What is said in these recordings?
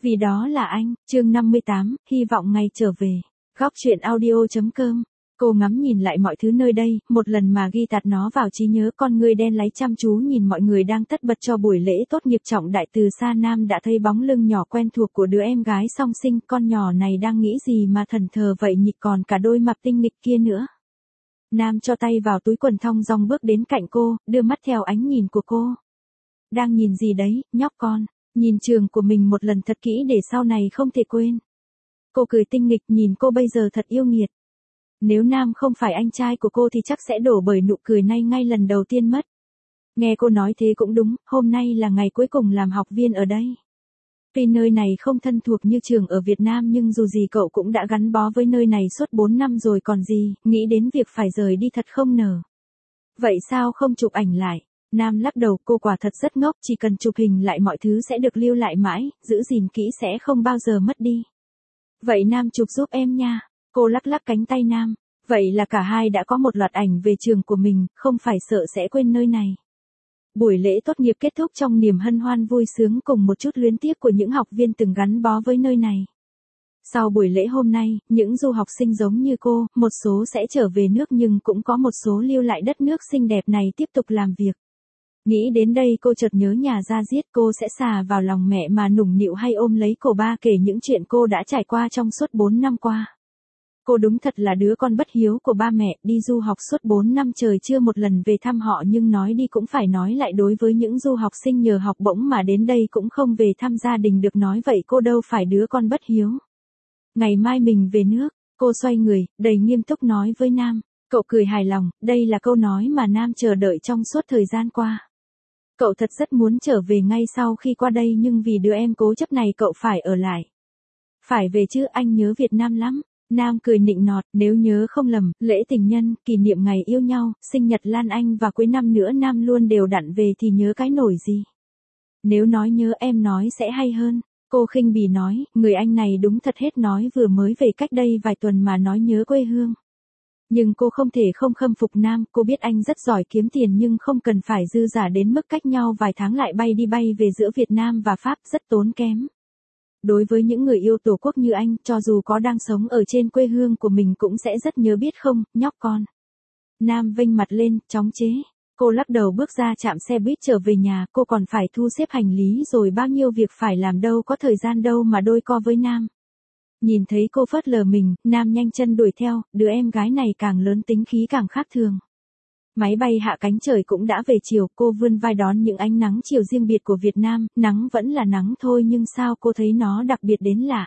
Vì đó là anh, chương 58, hy vọng ngày trở về. Góc truyện audio.com. Cô ngắm nhìn lại mọi thứ nơi đây, một lần mà ghi tạt nó vào trí nhớ, con người đen láy chăm chú nhìn mọi người đang tất bật cho buổi lễ tốt nghiệp trọng đại. Từ xa Nam đã thấy bóng lưng nhỏ quen thuộc của đứa em gái song sinh, con nhỏ này đang nghĩ gì mà thần thờ vậy nhỉ, còn cả đôi mặt tinh nghịch kia nữa. Nam cho tay vào túi quần thong dong bước đến cạnh cô, đưa mắt theo ánh nhìn của cô. Đang nhìn gì đấy, nhóc con? Nhìn trường của mình một lần thật kỹ để sau này không thể quên. Cô cười tinh nghịch, nhìn cô bây giờ thật yêu nghiệt. Nếu Nam không phải anh trai của cô thì chắc sẽ đổ bởi nụ cười này ngay lần đầu tiên mất. Nghe cô nói thế cũng đúng, hôm nay là ngày cuối cùng làm học viên ở đây. Tuy nơi này không thân thuộc như trường ở Việt Nam nhưng dù gì cậu cũng đã gắn bó với nơi này suốt 4 năm rồi còn gì, nghĩ đến việc phải rời đi thật không nở. Vậy sao không chụp ảnh lại? Nam lắc đầu, cô quả thật rất ngốc, chỉ cần chụp hình lại mọi thứ sẽ được lưu lại mãi, giữ gìn kỹ sẽ không bao giờ mất đi. Vậy Nam chụp giúp em nha. Cô lắc lắc cánh tay Nam. Vậy là cả hai đã có một loạt ảnh về trường của mình, không phải sợ sẽ quên nơi này. Buổi lễ tốt nghiệp kết thúc trong niềm hân hoan vui sướng cùng một chút luyến tiếc của những học viên từng gắn bó với nơi này. Sau buổi lễ hôm nay, những du học sinh giống như cô, một số sẽ trở về nước nhưng cũng có một số lưu lại đất nước xinh đẹp này tiếp tục làm việc. Nghĩ đến đây cô chợt nhớ nhà ra diết, cô sẽ xà vào lòng mẹ mà nũng nịu hay ôm lấy cổ ba kể những chuyện cô đã trải qua trong suốt 4 năm qua. Cô đúng thật là đứa con bất hiếu của ba mẹ, đi du học suốt 4 năm trời chưa một lần về thăm họ, nhưng nói đi cũng phải nói lại, đối với những du học sinh nhờ học bổng mà đến đây cũng không về thăm gia đình được nói vậy cô đâu phải đứa con bất hiếu. Ngày mai mình về nước, cô xoay người, đầy nghiêm túc nói với Nam. Cậu cười hài lòng, đây là câu nói mà Nam chờ đợi trong suốt thời gian qua. Cậu thật rất muốn trở về ngay sau khi qua đây nhưng vì đứa em cố chấp này cậu phải ở lại. Phải về chứ, anh nhớ Việt Nam lắm. Nam cười nịnh nọt, nếu nhớ không lầm, lễ tình nhân, kỷ niệm ngày yêu nhau, sinh nhật Lan Anh và cuối năm nữa Nam luôn đều đặn về thì nhớ cái nổi gì. Nếu nói nhớ em nói sẽ hay hơn. Cô khinh bỉ nói, người anh này đúng thật hết nói vừa mới về cách đây vài tuần mà nói nhớ quê hương. Nhưng cô không thể không khâm phục Nam, cô biết anh rất giỏi kiếm tiền nhưng không cần phải dư giả đến mức cách nhau vài tháng lại bay đi bay về giữa Việt Nam và Pháp, rất tốn kém. Đối với những người yêu tổ quốc như anh, cho dù có đang sống ở trên quê hương của mình cũng sẽ rất nhớ biết không, nhóc con. Nam vênh mặt lên, chóng chế. Cô lắc đầu bước ra trạm xe buýt trở về nhà, cô còn phải thu xếp hành lý rồi bao nhiêu việc phải làm, đâu có thời gian đâu mà đôi co với Nam. Nhìn thấy cô phớt lờ mình, Nam nhanh chân đuổi theo, đứa em gái này càng lớn tính khí càng khác thường. Máy bay hạ cánh trời cũng đã về chiều, cô vươn vai đón những ánh nắng chiều riêng biệt của Việt Nam, nắng vẫn là nắng thôi nhưng sao cô thấy nó đặc biệt đến lạ.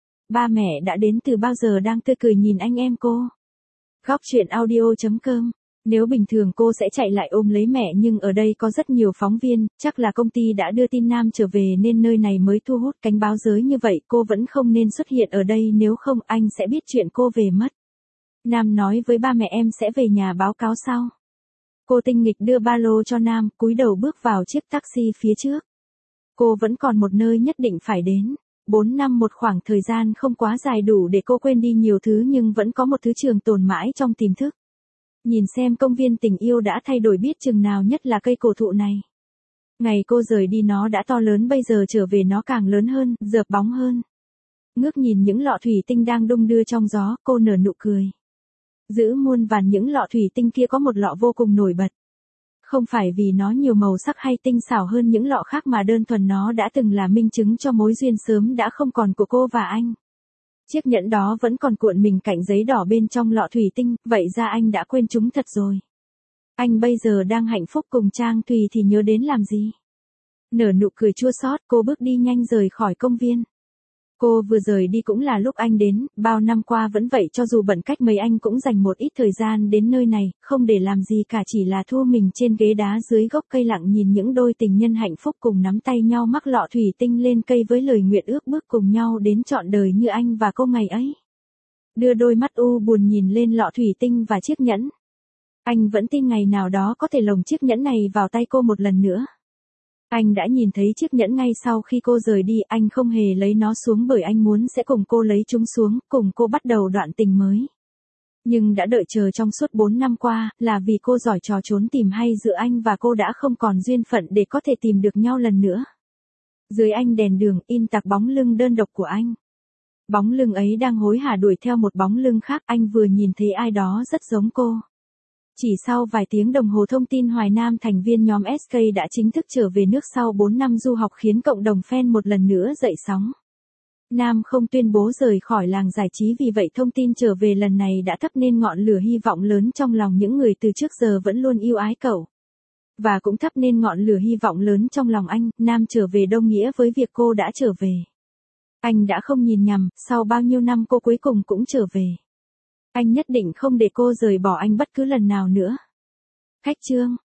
Ba mẹ đã đến từ bao giờ đang tươi cười nhìn anh em cô. Góc truyện audio.com. Nếu bình thường cô sẽ chạy lại ôm lấy mẹ nhưng ở đây có rất nhiều phóng viên, chắc là công ty đã đưa tin Nam trở về nên nơi này mới thu hút cánh báo giới như vậy, cô vẫn không nên xuất hiện ở đây nếu không anh sẽ biết chuyện cô về mất. Nam nói với ba mẹ em sẽ về nhà báo cáo sau. Cô tinh nghịch đưa ba lô cho Nam, cúi đầu bước vào chiếc taxi phía trước. Cô vẫn còn một nơi nhất định phải đến. 4 năm một khoảng thời gian không quá dài đủ để cô quên đi nhiều thứ nhưng vẫn có một thứ trường tồn mãi trong tiềm thức. Nhìn xem công viên tình yêu đã thay đổi biết chừng nào, nhất là cây cổ thụ này. Ngày cô rời đi nó đã to lớn, bây giờ trở về nó càng lớn hơn, rợp bóng hơn. Ngước nhìn những lọ thủy tinh đang đung đưa trong gió, cô nở nụ cười. Giữa muôn vàn những lọ thủy tinh kia có một lọ vô cùng nổi bật. Không phải vì nó nhiều màu sắc hay tinh xảo hơn những lọ khác mà đơn thuần nó đã từng là minh chứng cho mối duyên sớm đã không còn của cô và anh. Chiếc nhẫn đó vẫn còn cuộn mình cạnh giấy đỏ bên trong lọ thủy tinh, vậy ra anh đã quên chúng thật rồi. Anh bây giờ đang hạnh phúc cùng Trang Thùy thì nhớ đến làm gì? Nở nụ cười chua xót, cô bước đi nhanh rời khỏi công viên. Cô vừa rời đi cũng là lúc anh đến, bao năm qua vẫn vậy, cho dù bận cách mấy anh cũng dành một ít thời gian đến nơi này, không để làm gì cả, chỉ là thu mình trên ghế đá dưới gốc cây lặng nhìn những đôi tình nhân hạnh phúc cùng nắm tay nhau mắc lọ thủy tinh lên cây với lời nguyện ước bước cùng nhau đến trọn đời như anh và cô ngày ấy. Đưa đôi mắt u buồn nhìn lên lọ thủy tinh và chiếc nhẫn. Anh vẫn tin ngày nào đó có thể lồng chiếc nhẫn này vào tay cô một lần nữa. Anh đã nhìn thấy chiếc nhẫn ngay sau khi cô rời đi, anh không hề lấy nó xuống bởi anh muốn sẽ cùng cô lấy chúng xuống, cùng cô bắt đầu đoạn tình mới. Nhưng đã đợi chờ trong suốt 4 năm qua, là vì cô giỏi trò trốn tìm hay giữa anh và cô đã không còn duyên phận để có thể tìm được nhau lần nữa. Dưới ánh đèn đường in tặc bóng lưng đơn độc của anh. Bóng lưng ấy đang hối hả đuổi theo một bóng lưng khác, anh vừa nhìn thấy ai đó rất giống cô. Chỉ sau vài tiếng đồng hồ thông tin Hoài Nam thành viên nhóm SK đã chính thức trở về nước sau 4 năm du học khiến cộng đồng fan một lần nữa dậy sóng. Nam không tuyên bố rời khỏi làng giải trí, vì vậy thông tin trở về lần này đã thắp nên ngọn lửa hy vọng lớn trong lòng những người từ trước giờ vẫn luôn yêu ái cậu. Và cũng thắp nên ngọn lửa hy vọng lớn trong lòng anh. Nam trở về đồng nghĩa với việc cô đã trở về. Anh đã không nhìn nhầm, sau bao nhiêu năm cô cuối cùng cũng trở về. Anh nhất định không để cô rời bỏ anh bất cứ lần nào nữa. Khách trương.